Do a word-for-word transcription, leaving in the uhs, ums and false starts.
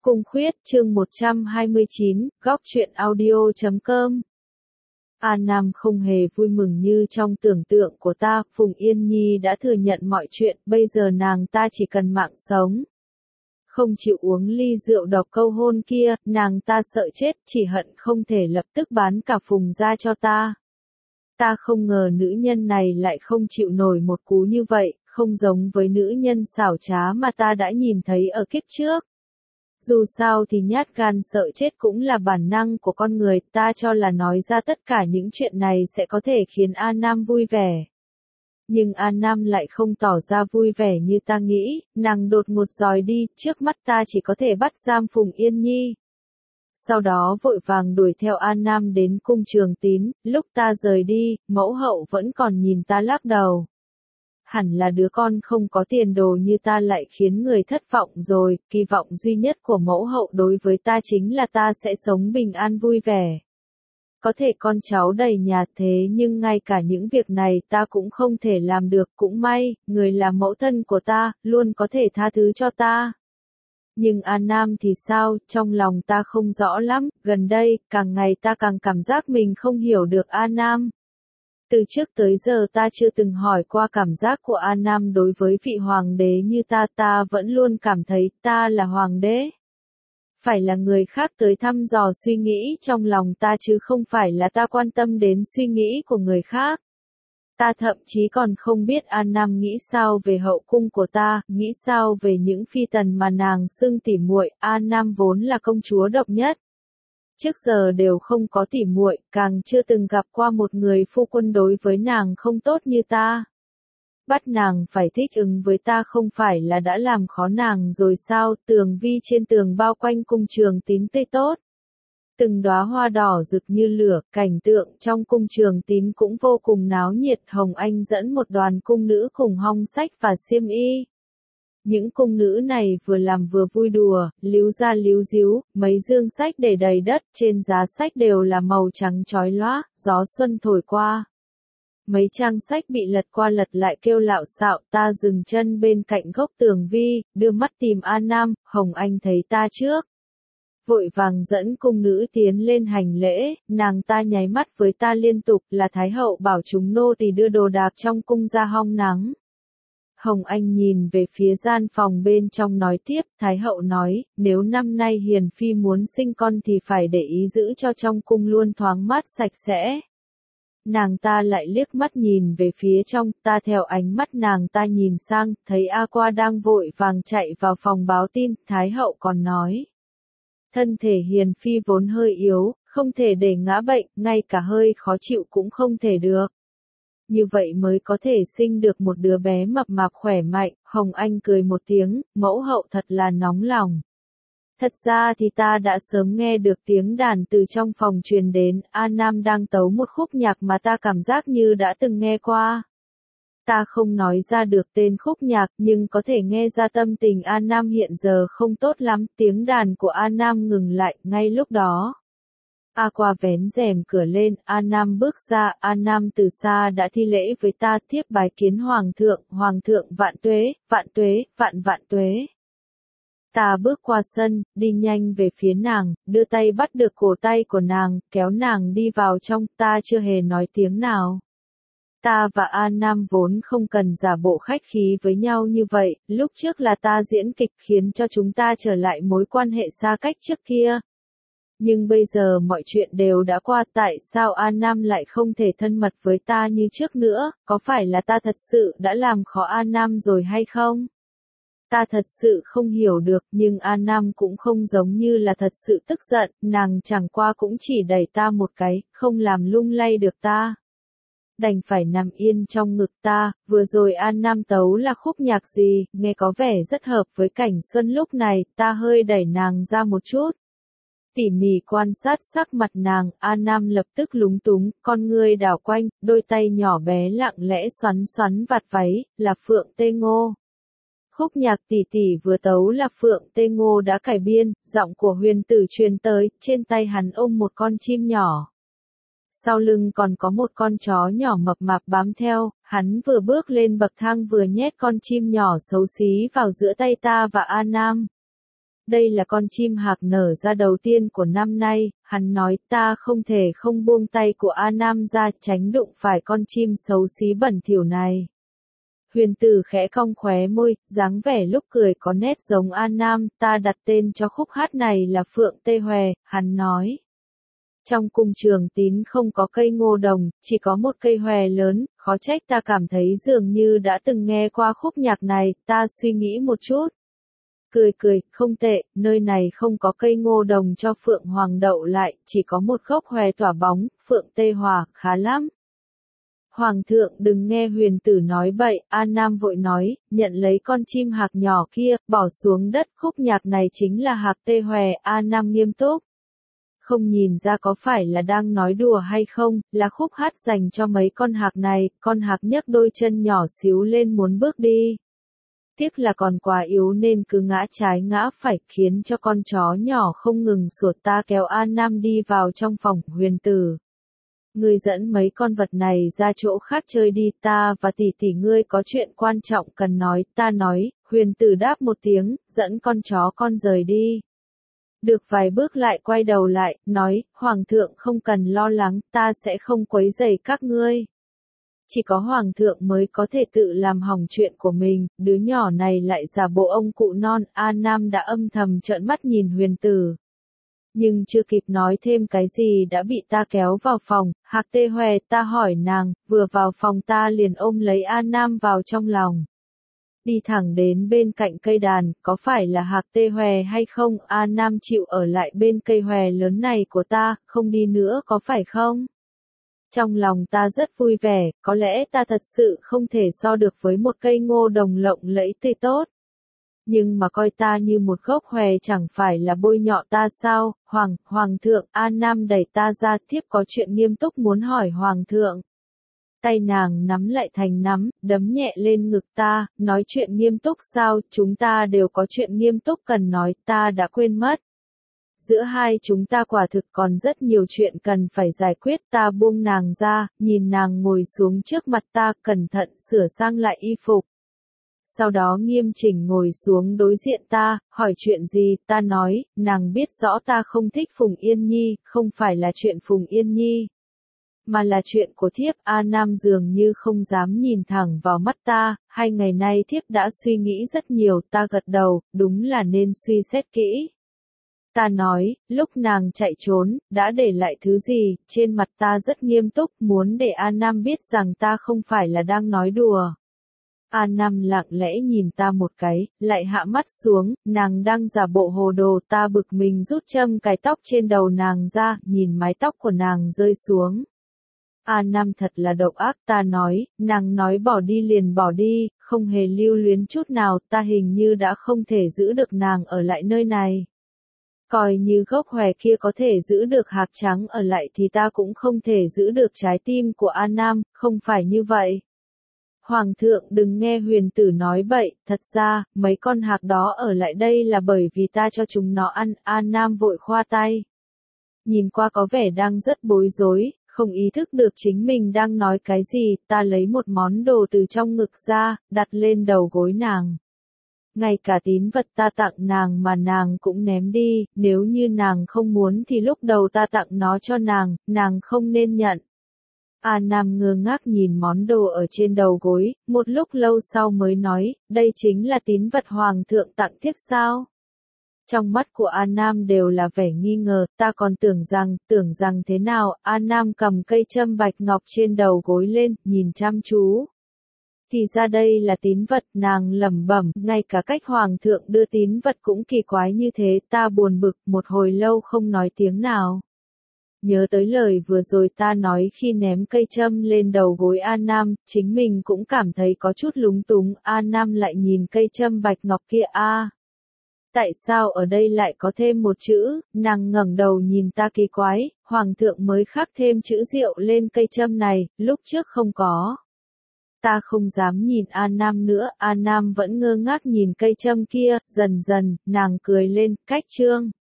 Cung Khuyết, chương một trăm hai mươi chín, góc truyện audio chấm com. An Nam không hề vui mừng như trong tưởng tượng của ta, Phùng Yên Nhi đã thừa nhận mọi chuyện, bây giờ nàng ta chỉ cần mạng sống. Không chịu uống ly rượu độc câu hôn kia, nàng ta sợ chết, chỉ hận không thể lập tức bán cả Phùng ra cho ta. Ta không ngờ nữ nhân này lại không chịu nổi một cú như vậy, không giống với nữ nhân xảo trá mà ta đã nhìn thấy ở kiếp trước. Dù sao thì nhát gan sợ chết cũng là bản năng của con người, ta cho là nói ra tất cả những chuyện này sẽ có thể khiến An Nam vui vẻ. Nhưng An Nam lại không tỏ ra vui vẻ như ta nghĩ, nàng đột ngột dòi đi, trước mắt ta chỉ có thể bắt giam Phùng Yên Nhi. Sau đó vội vàng đuổi theo An Nam đến cung Trường Tín, lúc ta rời đi, mẫu hậu vẫn còn nhìn ta lắc đầu. Hẳn là đứa con không có tiền đồ như ta lại khiến người thất vọng rồi, kỳ vọng duy nhất của mẫu hậu đối với ta chính là ta sẽ sống bình an vui vẻ. Có thể con cháu đầy nhà thế nhưng ngay cả những việc này ta cũng không thể làm được, cũng may, người là mẫu thân của ta, luôn có thể tha thứ cho ta. Nhưng An Nam thì sao, trong lòng ta không rõ lắm, gần đây, càng ngày ta càng cảm giác mình không hiểu được An Nam. Từ trước tới giờ ta chưa từng hỏi qua cảm giác của An Nam đối với vị hoàng đế như ta, ta vẫn luôn cảm thấy ta là hoàng đế. Phải là người khác tới thăm dò suy nghĩ trong lòng ta chứ không phải là ta quan tâm đến suy nghĩ của người khác. Ta thậm chí còn không biết An Nam nghĩ sao về hậu cung của ta, nghĩ sao về những phi tần mà nàng xưng tỉ muội. An Nam vốn là công chúa độc nhất. Trước giờ đều không có tỉ muội, càng chưa từng gặp qua một người phu quân đối với nàng không tốt như ta. Bắt nàng phải thích ứng với ta không phải là đã làm khó nàng rồi sao? Tường vi trên tường bao quanh cung Trường Tín tươi tốt. Từng đóa hoa đỏ rực như lửa, cảnh tượng trong cung Trường Tín cũng vô cùng náo nhiệt. Hồng Anh dẫn một đoàn cung nữ cùng hong sách và xiêm y. Những cung nữ này vừa làm vừa vui đùa, líu ra líu díu, mấy dương sách để đầy đất, trên giá sách đều là màu trắng chói lóa, gió xuân thổi qua. Mấy trang sách bị lật qua lật lại kêu lạo xạo, ta dừng chân bên cạnh gốc tường vi, đưa mắt tìm An Nam. Hồng Anh thấy ta trước. Vội vàng dẫn cung nữ tiến lên hành lễ, nàng ta nháy mắt với ta liên tục, là Thái hậu bảo chúng nô tỳ đưa đồ đạc trong cung ra hong nắng. Hồng Anh nhìn về phía gian phòng bên trong nói tiếp, Thái hậu nói, nếu năm nay Hiền Phi muốn sinh con thì phải để ý giữ cho trong cung luôn thoáng mát sạch sẽ. Nàng ta lại liếc mắt nhìn về phía trong, ta theo ánh mắt nàng ta nhìn sang, thấy A Qua đang vội vàng chạy vào phòng báo tin, Thái hậu còn nói. Thân thể Hiền Phi vốn hơi yếu, không thể để ngã bệnh, ngay cả hơi khó chịu cũng không thể được. Như vậy mới có thể sinh được một đứa bé mập mạp khỏe mạnh. Hồng Anh cười một tiếng, mẫu hậu thật là nóng lòng. Thật ra thì ta đã sớm nghe được tiếng đàn từ trong phòng truyền đến, An Nam đang tấu một khúc nhạc mà ta cảm giác như đã từng nghe qua. Ta không nói ra được tên khúc nhạc nhưng có thể nghe ra tâm tình An Nam hiện giờ không tốt lắm, tiếng đàn của An Nam ngừng lại ngay lúc đó. A Qua vén rèm cửa lên, An Nam bước ra, An Nam từ xa đã thi lễ với ta, thiếp bái kiến Hoàng thượng, Hoàng thượng vạn tuế, vạn tuế, vạn vạn tuế. Ta bước qua sân, đi nhanh về phía nàng, đưa tay bắt được cổ tay của nàng, kéo nàng đi vào trong, ta chưa hề nói tiếng nào. Ta và An Nam vốn không cần giả bộ khách khí với nhau như vậy, lúc trước là ta diễn kịch khiến cho chúng ta trở lại mối quan hệ xa cách trước kia. Nhưng bây giờ mọi chuyện đều đã qua, tại sao An Nam lại không thể thân mật với ta như trước nữa, có phải là ta thật sự đã làm khó An Nam rồi hay không? Ta thật sự không hiểu được, nhưng An Nam cũng không giống như là thật sự tức giận, nàng chẳng qua cũng chỉ đẩy ta một cái, không làm lung lay được ta. Đành phải nằm yên trong ngực ta. Vừa rồi An Nam tấu là khúc nhạc gì, nghe có vẻ rất hợp với cảnh xuân lúc này, ta hơi đẩy nàng ra một chút. Tỉ mỉ quan sát sắc mặt nàng, An Nam lập tức lúng túng, con ngươi đảo quanh, đôi tay nhỏ bé lặng lẽ xoắn xoắn vạt váy, là Phượng Tê Ngô. Khúc nhạc tỷ tỷ vừa tấu là Phượng Tê Ngô đã cải biên, giọng của huyền tử truyền tới, trên tay hắn ôm một con chim nhỏ. Sau lưng còn có một con chó nhỏ mập mạp bám theo, hắn vừa bước lên bậc thang vừa nhét con chim nhỏ xấu xí vào giữa tay ta và An Nam. Đây là con chim hạc nở ra đầu tiên của năm nay, hắn nói ta không thể không buông tay của A Nam ra tránh đụng phải con chim xấu xí bẩn thỉu này. Huyền tử khẽ cong khóe môi, dáng vẻ lúc cười có nét giống A Nam, ta đặt tên cho khúc hát này là Phượng Tê Hòe, hắn nói. Trong cung Trường Tín không có cây ngô đồng, chỉ có một cây hòe lớn, khó trách ta cảm thấy dường như đã từng nghe qua khúc nhạc này, ta suy nghĩ một chút. Cười cười, không tệ, nơi này không có cây ngô đồng cho Phượng Hoàng đậu lại, chỉ có một gốc hòe tỏa bóng, Phượng Tê Hòa, khá lắm. Hoàng thượng đừng nghe huyền tử nói bậy, A Nam vội nói, nhận lấy con chim hạc nhỏ kia, bỏ xuống đất, khúc nhạc này chính là hạc tê hòe, A Nam nghiêm túc. Không nhìn ra có phải là đang nói đùa hay không, là khúc hát dành cho mấy con hạc này, con hạc nhấc đôi chân nhỏ xíu lên muốn bước đi. Tiếc là còn quá yếu nên cứ ngã trái ngã phải, khiến cho con chó nhỏ không ngừng sủa. Ta kéo An Nam đi vào trong phòng, huyền tử. Ngươi dẫn mấy con vật này ra chỗ khác chơi đi, ta và tỷ tỷ ngươi có chuyện quan trọng cần nói, ta nói, huyền tử đáp một tiếng, dẫn con chó con rời đi. Được vài bước lại quay đầu lại, nói, Hoàng thượng không cần lo lắng, ta sẽ không quấy rầy các ngươi. Chỉ có Hoàng thượng mới có thể tự làm hỏng chuyện của mình, đứa nhỏ này lại giả bộ ông cụ non, A Nam đã âm thầm trợn mắt nhìn huyền tử. Nhưng chưa kịp nói thêm cái gì đã bị ta kéo vào phòng, hạc tê hòe, ta hỏi nàng, vừa vào phòng ta liền ôm lấy A Nam vào trong lòng. Đi thẳng đến bên cạnh cây đàn, có phải là hạc tê hòe hay không, A Nam chịu ở lại bên cây hòe lớn này của ta, không đi nữa có phải không? Trong lòng ta rất vui vẻ, có lẽ ta thật sự không thể so được với một cây ngô đồng lộng lẫy tươi tốt. Nhưng mà coi ta như một gốc hòe chẳng phải là bôi nhọ ta sao, Hoàng, Hoàng thượng, A Nam đẩy ta ra, thiếp có chuyện nghiêm túc muốn hỏi Hoàng thượng. Tay nàng nắm lại thành nắm, đấm nhẹ lên ngực ta, nói chuyện nghiêm túc sao, chúng ta đều có chuyện nghiêm túc cần nói, ta đã quên mất. Giữa hai chúng ta quả thực còn rất nhiều chuyện cần phải giải quyết, ta buông nàng ra, nhìn nàng ngồi xuống trước mặt ta, cẩn thận sửa sang lại y phục. Sau đó nghiêm chỉnh ngồi xuống đối diện ta, hỏi chuyện gì, ta nói, nàng biết rõ ta không thích Phùng Yên Nhi, không phải là chuyện Phùng Yên Nhi. Mà là chuyện của thiếp. A Nam dường như không dám nhìn thẳng vào mắt ta, hai ngày nay thiếp đã suy nghĩ rất nhiều, ta gật đầu, đúng là nên suy xét kỹ. Ta nói, lúc nàng chạy trốn, đã để lại thứ gì, trên mặt ta rất nghiêm túc, muốn để A Nam biết rằng ta không phải là đang nói đùa. A Nam lặng lẽ nhìn ta một cái, lại hạ mắt xuống, nàng đang giả bộ hồ đồ, ta bực mình rút châm cài tóc trên đầu nàng ra, nhìn mái tóc của nàng rơi xuống. A Nam thật là độc ác, ta nói, nàng nói bỏ đi liền bỏ đi, không hề lưu luyến chút nào, ta hình như đã không thể giữ được nàng ở lại nơi này. Coi như gốc hòe kia có thể giữ được hạc trắng ở lại thì ta cũng không thể giữ được trái tim của A Nam, không phải như vậy. Hoàng thượng đừng nghe huyền tử nói bậy, thật ra, mấy con hạc đó ở lại đây là bởi vì ta cho chúng nó ăn, A Nam vội khoa tay. Nhìn qua có vẻ đang rất bối rối, không ý thức được chính mình đang nói cái gì, ta lấy một món đồ từ trong ngực ra, đặt lên đầu gối nàng. Ngay cả tín vật ta tặng nàng mà nàng cũng ném đi, nếu như nàng không muốn thì lúc đầu ta tặng nó cho nàng, nàng không nên nhận. A Nam ngơ ngác nhìn món đồ ở trên đầu gối, một lúc lâu sau mới nói, đây chính là tín vật Hoàng thượng tặng thiếp sao? Trong mắt của A Nam đều là vẻ nghi ngờ, ta còn tưởng rằng, tưởng rằng thế nào, A Nam cầm cây châm bạch ngọc trên đầu gối lên, nhìn chăm chú. Thì ra đây là tín vật, nàng lẩm bẩm, ngay cả cách Hoàng thượng đưa tín vật cũng kỳ quái như thế, ta buồn bực, một hồi lâu không nói tiếng nào. Nhớ tới lời vừa rồi ta nói khi ném cây châm lên đầu gối A Nam, chính mình cũng cảm thấy có chút lúng túng, A Nam lại nhìn cây châm bạch ngọc kia a. Tại sao ở đây lại có thêm một chữ, nàng ngẩng đầu nhìn ta kỳ quái, Hoàng thượng mới khắc thêm chữ rượu lên cây châm này, lúc trước không có. Ta không dám nhìn A Nam nữa, A Nam vẫn ngơ ngác nhìn cây châm kia, dần dần, nàng cười lên, cách trương.